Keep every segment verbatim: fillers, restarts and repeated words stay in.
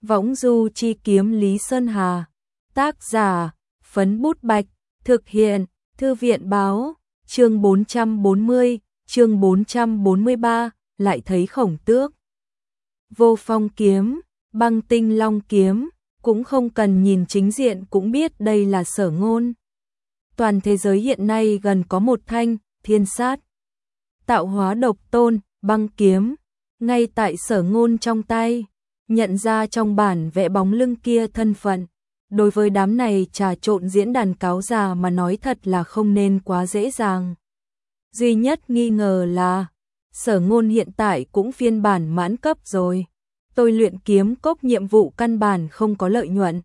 Võng du chi kiếm Lý Sơn Hà. Tác giả, Phấn Bút Bạch. Thực hiện, Thư viện Báo. Chương bốn trăm bốn mươi, chương bốn trăm bốn mươi ba, lại thấy Khổng Tước. Vô Phong kiếm, Băng Tinh Long kiếm, cũng không cần nhìn chính diện cũng biết đây là Sở Ngôn. Toàn thế giới hiện nay gần có một thanh, Thiên Sát. Tạo hóa độc tôn, băng kiếm, ngay tại Sở Ngôn trong tay, nhận ra trong bản vẽ bóng lưng kia thân phận. Đối với đám này trà trộn diễn đàn cáo già mà nói thật là không nên quá dễ dàng. Duy nhất nghi ngờ là, Sở Ngôn hiện tại cũng phiên bản mãn cấp rồi. Tôi luyện kiếm cốc nhiệm vụ căn bản không có lợi nhuận.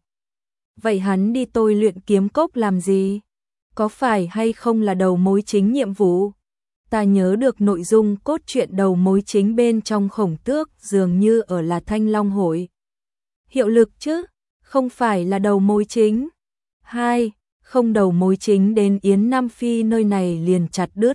Vậy hắn đi tôi luyện kiếm cốc làm gì? Có phải hay không là đầu mối chính nhiệm vụ? Ta nhớ được nội dung cốt truyện đầu mối chính bên trong Khổng Tước dường như ở là Thanh Long Hội. Hiệu lực chứ, không phải là đầu mối chính. Hai, không đầu mối chính đến Yến Nam Phi nơi này liền chặt đứt.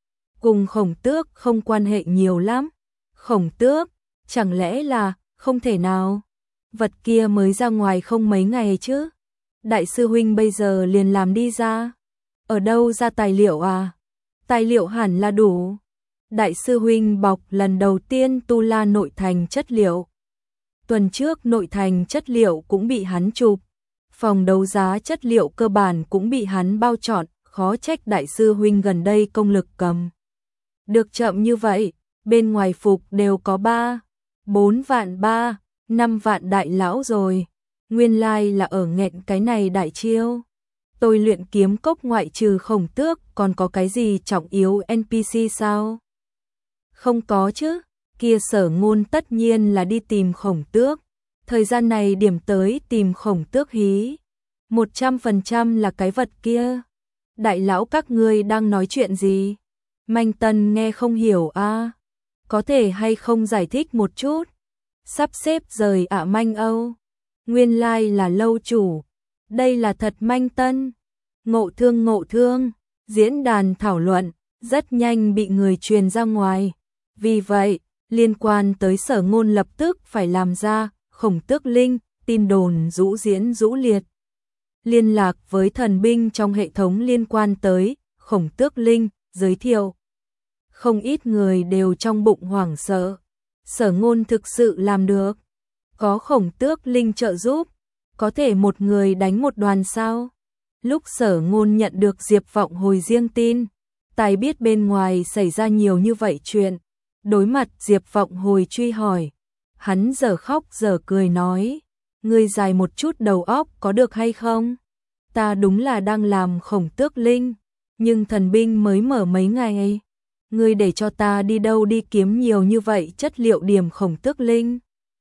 Cùng Khổng Tước không quan hệ nhiều lắm. Khổng Tước, chẳng lẽ là, không thể nào. Vật kia mới ra ngoài không mấy ngày chứ. Đại sư huynh bây giờ liền làm đi ra. Ở đâu ra tài liệu à? Tài liệu hẳn là đủ. Đại sư huynh bọc lần đầu tiên Tu La nội thành chất liệu. Tuần trước nội thành chất liệu cũng bị hắn chụp. Phòng đấu giá chất liệu cơ bản cũng bị hắn bao trọn, khó trách đại sư huynh gần đây công lực cầm. Được chậm như vậy, bên ngoài phục đều có ba, bốn vạn ba, năm vạn đại lão rồi. Nguyên lai là ở nghẹn cái này đại chiêu. Tôi luyện kiếm cốc ngoại trừ Khổng Tước còn có cái gì trọng yếu en pê xê sao? Không có chứ, kia Sở Ngôn tất nhiên là đi tìm Khổng Tước. Thời gian này điểm tới tìm Khổng Tước hí. Một trăm phần trăm là cái vật kia. Đại lão các ngươi đang nói chuyện gì? Manh Tân nghe không hiểu a à? Có thể hay không giải thích một chút? Sắp xếp rời ạ Manh Âu. Nguyên lai là lâu chủ. Đây là thật Manh Tân. Ngộ thương ngộ thương. Diễn đàn thảo luận, rất nhanh bị người truyền ra ngoài. Vì vậy, liên quan tới Sở Ngôn lập tức phải làm ra Khổng Tước Linh, tin đồn rũ diễn rũ liệt. Liên lạc với thần binh trong hệ thống liên quan tới Khổng Tước Linh, giới thiệu. Không ít người đều trong bụng hoảng sợ. Sở Ngôn thực sự làm được. Có Khổng Tước Linh trợ giúp, có thể một người đánh một đoàn sao? Lúc Sở Ngôn nhận được Diệp Vọng Hồi riêng tin, tài biết bên ngoài xảy ra nhiều như vậy chuyện. Đối mặt Diệp Vọng Hồi truy hỏi, hắn giờ khóc giờ cười nói, ngươi dài một chút đầu óc có được hay không? Ta đúng là đang làm Khổng Tước Linh, nhưng thần binh mới mở mấy ngày. Ngươi để cho ta đi đâu đi kiếm nhiều như vậy chất liệu điểm Khổng Tước Linh?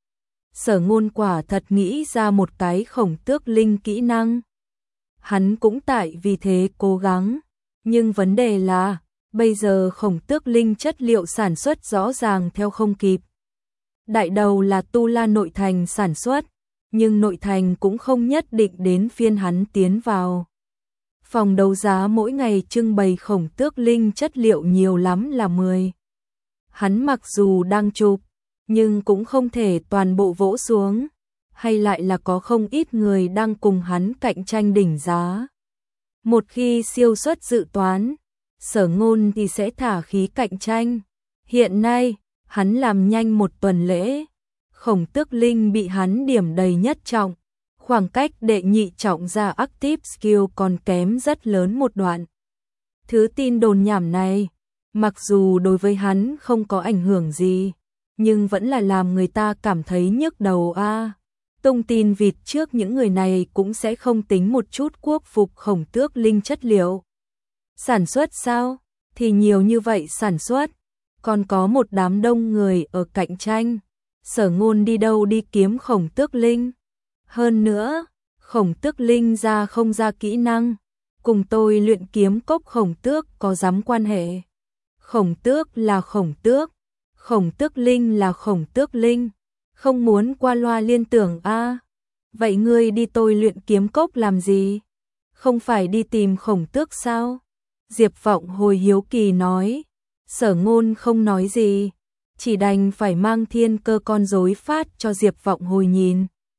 Sở Ngôn quả thật nghĩ ra một cái Khổng Tước Linh kỹ năng. Hắn cũng tại vì thế cố gắng, nhưng vấn đề là, bây giờ Khổng Tước Linh chất liệu sản xuất rõ ràng theo không kịp. Đại đầu là Tu La nội thành sản xuất, nhưng nội thành cũng không nhất định đến phiên hắn tiến vào. Phòng đấu giá mỗi ngày trưng bày Khổng Tước Linh chất liệu nhiều lắm là mười. Hắn mặc dù đang chụp, nhưng cũng không thể toàn bộ vỗ xuống, hay lại là có không ít người đang cùng hắn cạnh tranh đỉnh giá. Một khi siêu xuất dự toán, Sở Ngôn thì sẽ thả khí cạnh tranh. Hiện nay, hắn làm nhanh một tuần lễ, Khổng Tước Linh bị hắn điểm đầy nhất trọng, khoảng cách đệ nhị trọng ra Active Skill còn kém rất lớn một đoạn. Thứ tin đồn nhảm này, mặc dù đối với hắn không có ảnh hưởng gì, nhưng vẫn là làm người ta cảm thấy nhức đầu a. À. Tung tin vịt trước những người này cũng sẽ không tính một chút quốc phục Khổng Tước Linh chất liệu. Sản xuất sao? Thì nhiều như vậy sản xuất, còn có một đám đông người ở cạnh tranh. Sở Ngôn đi đâu đi kiếm Khổng Tước Linh? Hơn nữa, Khổng Tước Linh ra không ra kỹ năng, cùng tôi luyện kiếm cốc Khổng Tước có dám quan hệ. Khổng Tước là Khổng Tước, Khổng Tước Linh là Khổng Tước Linh, không muốn qua loa liên tưởng a. À. Vậy ngươi đi tôi luyện kiếm cốc làm gì? Không phải đi tìm Khổng Tước sao? Diệp Vọng Hồi hiếu kỳ nói. Sở Ngôn không nói gì, chỉ đành phải mang thiên cơ con rối phát cho Diệp Vọng Hồi nhìn.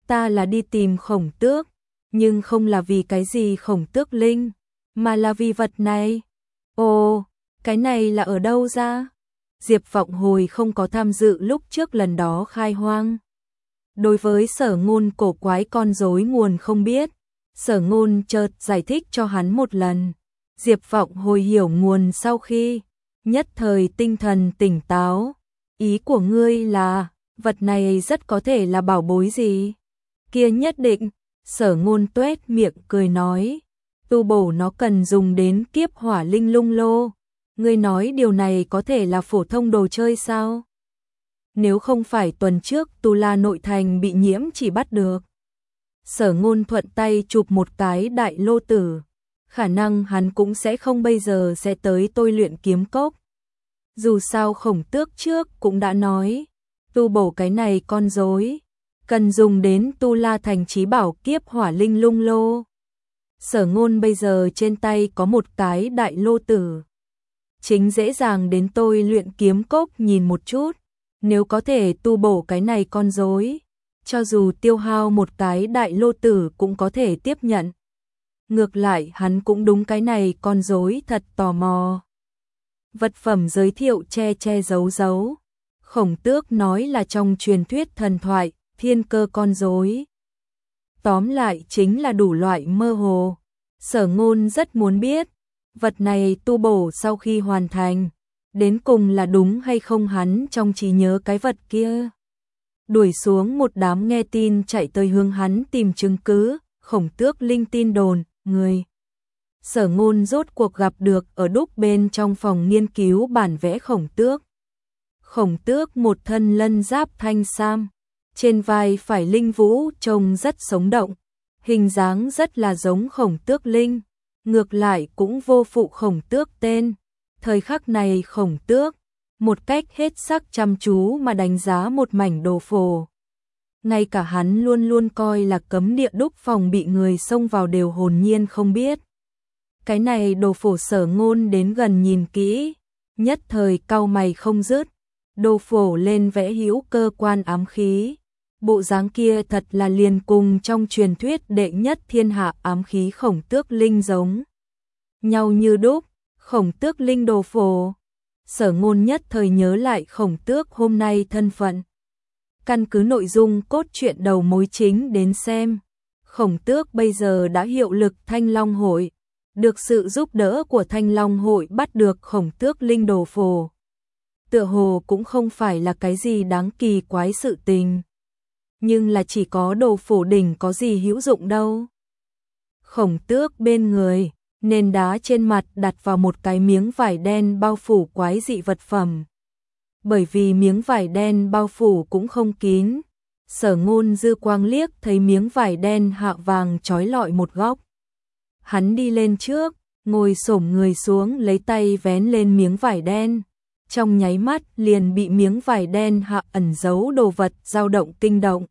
Ta là đi tìm Khổng Tước, nhưng không là vì cái gì Khổng Tước Linh, mà là vì vật này. Ồ, cái này là ở đâu ra? Diệp Vọng Hồi không có tham dự lúc trước lần đó khai hoang. Đối với Sở Ngôn cổ quái con rối nguồn không biết, Sở Ngôn chợt giải thích cho hắn một lần. Diệp Vọng Hồi hiểu nguồn sau khi nhất thời tinh thần tỉnh táo. Ý của ngươi là, vật này rất có thể là bảo bối gì? Kia nhất định, Sở Ngôn tuét miệng cười nói, tu bổ nó cần dùng đến kiếp hỏa linh lung lô. Ngươi nói điều này có thể là phổ thông đồ chơi sao? Nếu không phải tuần trước Tu La nội thành bị nhiễm chỉ bắt được. Sở Ngôn thuận tay chụp một cái đại lô tử. Khả năng hắn cũng sẽ không bây giờ sẽ tới tôi luyện kiếm cốc. Dù sao Khổng Tước trước cũng đã nói, tu bổ cái này con rối cần dùng đến Tu La thành chí bảo kiếp hỏa linh lung lô. Sở Ngôn bây giờ trên tay có một cái đại lô tử. Chính dễ dàng đến tôi luyện kiếm cốc nhìn một chút. Nếu có thể tu bổ cái này con rối, cho dù tiêu hao một cái đại lô tử cũng có thể tiếp nhận. Ngược lại hắn cũng đúng cái này con rối thật tò mò. Vật phẩm giới thiệu che che giấu giấu. Khổng Tước nói là trong truyền thuyết thần thoại, thiên cơ con rối. Tóm lại chính là đủ loại mơ hồ. Sở Ngôn rất muốn biết, vật này tu bổ sau khi hoàn thành, đến cùng là đúng hay không hắn trong trí nhớ cái vật kia. Đuổi xuống một đám nghe tin chạy tới hướng hắn tìm chứng cứ, Khổng Tước Linh tin đồn, người. Sở Ngôn rốt cuộc gặp được ở đúc bên trong phòng nghiên cứu bản vẽ Khổng Tước. Khổng Tước một thân lân giáp thanh sam, trên vai phải linh vũ trông rất sống động, hình dáng rất là giống Khổng Tước Linh, ngược lại cũng vô phụ Khổng Tước tên. Thời khắc này Khổng Tước, một cách hết sắc chăm chú mà đánh giá một mảnh đồ phổ. Ngay cả hắn luôn luôn coi là cấm địa đúc phòng bị người xông vào đều hồn nhiên không biết. Cái này đồ phổ Sở Ngôn đến gần nhìn kỹ, nhất thời cau mày không dứt. Đồ phổ lên vẽ hữu cơ quan ám khí. Bộ dáng kia thật là liền cùng trong truyền thuyết đệ nhất thiên hạ ám khí Khổng Tước Linh giống nhau như đúc. Khổng Tước Linh đồ phổ. Sở Ngôn nhất thời nhớ lại Khổng Tước hôm nay thân phận. Căn cứ nội dung cốt truyện đầu mối chính đến xem, Khổng Tước bây giờ đã hiệu lực Thanh Long Hội, được sự giúp đỡ của Thanh Long Hội bắt được Khổng Tước Linh đồ phổ. Tựa hồ cũng không phải là cái gì đáng kỳ quái sự tình. Nhưng là chỉ có đồ phổ đỉnh có gì hữu dụng đâu. Khổng Tước bên người, nền đá trên mặt đặt vào một cái miếng vải đen bao phủ quái dị vật phẩm. Bởi vì miếng vải đen bao phủ cũng không kín, Sở Ngôn dư quang liếc thấy miếng vải đen hạ vàng trói lọi một góc. Hắn đi lên trước, ngồi xổm người xuống lấy tay vén lên miếng vải đen. Trong nháy mắt liền bị miếng vải đen hạ ẩn giấu đồ vật dao động kinh động.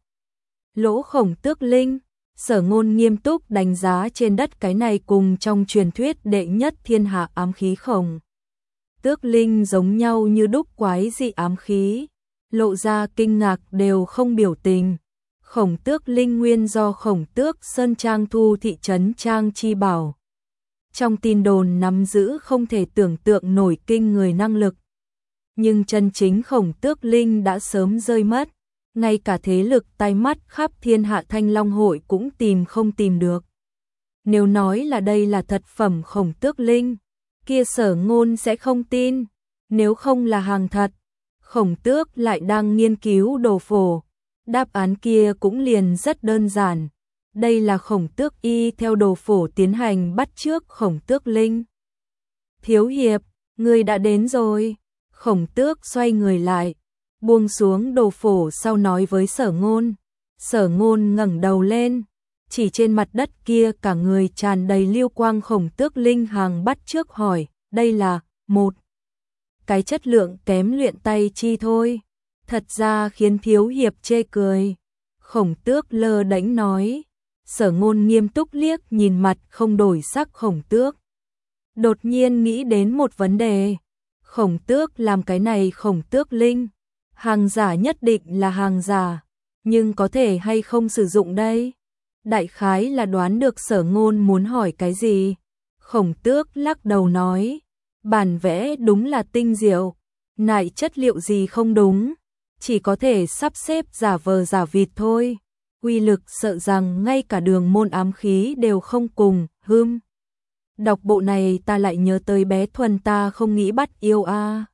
Lỗ Khổng Tước Linh. Sở Ngôn nghiêm túc đánh giá trên đất cái này cùng trong truyền thuyết đệ nhất thiên hạ ám khí Khổng Tước Linh giống nhau như đúc quái dị ám khí, lộ ra kinh ngạc đều không biểu tình. Khổng Tước Linh nguyên do Khổng Tước Sơn Trang thu thị trấn Trang chi bảo. Trong tin đồn nắm giữ không thể tưởng tượng nổi kinh người năng lực. Nhưng chân chính Khổng Tước Linh đã sớm rơi mất. Ngay cả thế lực tai mắt khắp thiên hạ Thanh Long Hội cũng tìm không tìm được. Nếu nói là đây là thật phẩm Khổng Tước Linh, kia Sở Ngôn sẽ không tin. Nếu không là hàng thật, Khổng Tước lại đang nghiên cứu đồ phổ. Đáp án kia cũng liền rất đơn giản. Đây là Khổng Tước y theo đồ phổ tiến hành bắt chước Khổng Tước Linh. Thiếu hiệp, người đã đến rồi. Khổng Tước xoay người lại, buông xuống đồ phổ sau nói với Sở Ngôn. Sở Ngôn ngẩng đầu lên, chỉ trên mặt đất kia cả người tràn đầy lưu quang Khổng Tước Linh hàng bắt trước hỏi, đây là một cái chất lượng kém luyện tay chi thôi. Thật ra khiến thiếu hiệp chê cười. Khổng Tước lơ đễnh nói. Sở Ngôn nghiêm túc liếc nhìn mặt không đổi sắc Khổng Tước. Đột nhiên nghĩ đến một vấn đề. Khổng Tước làm cái này Khổng Tước Linh, hàng giả nhất định là hàng giả. nhưng có thể hay không sử dụng đây? Đại khái là đoán được Sở Ngôn muốn hỏi cái gì. Khổng Tước lắc đầu nói, bản vẽ đúng là tinh diệu, nại chất liệu gì không đúng, chỉ có thể sắp xếp giả vờ giả vịt thôi. Uy lực sợ rằng ngay cả đường môn ám khí đều không cùng, hưm. Đọc bộ này ta lại nhớ tới bé Thuần ta không nghĩ bắt yêu a.